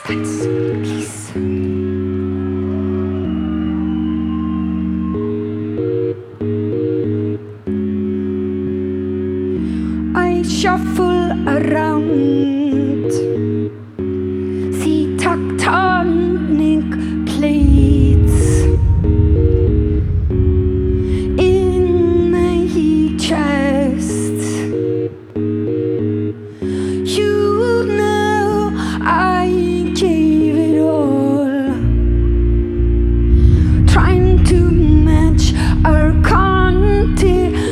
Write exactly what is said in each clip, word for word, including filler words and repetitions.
Cuts, please. I shuffle around the tectonic plates in my chest. You know I gave it all, trying to match our continents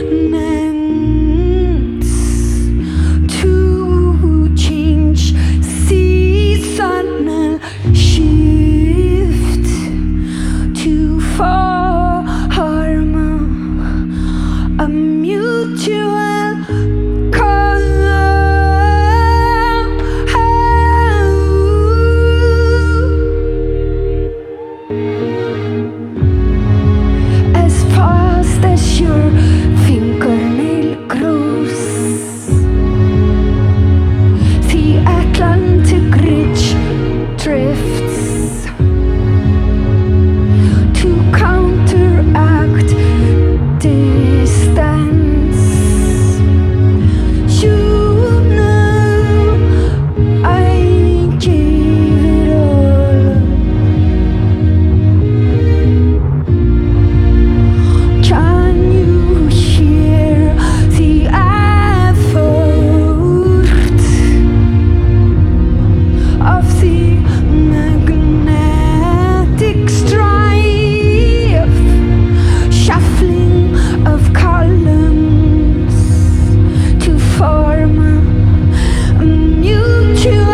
to change seasonal shift to form a mutual as fast as your fingernail grows. The Atlantic ridge drifts to counteract distance. You know I gave it all. Can you hear the effort of the magnetic strife, shuffling of columns to form a mutual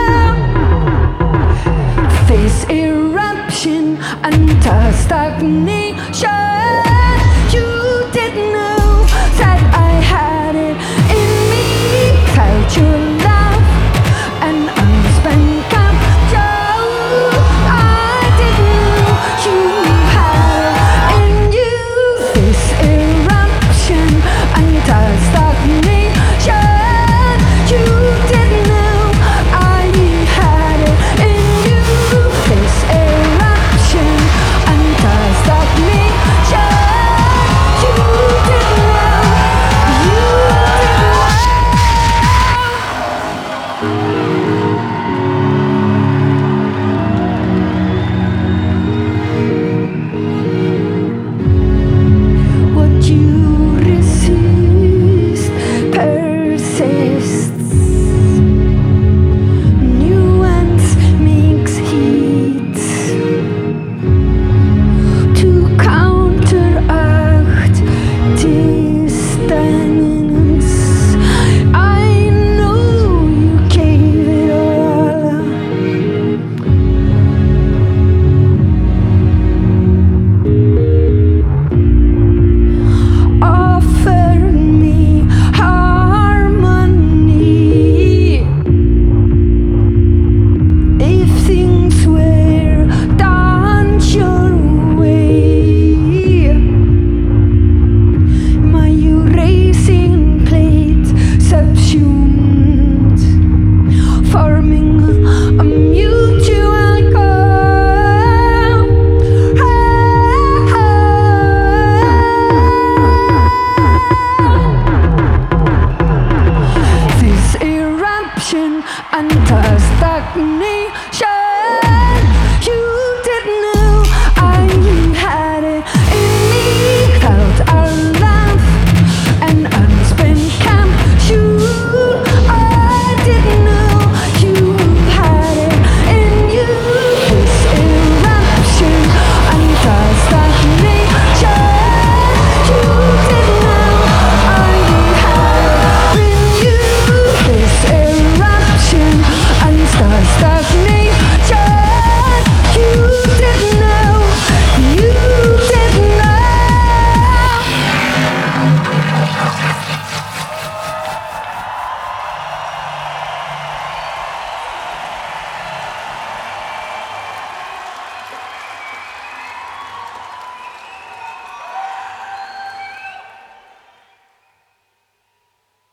this eruption and stagnation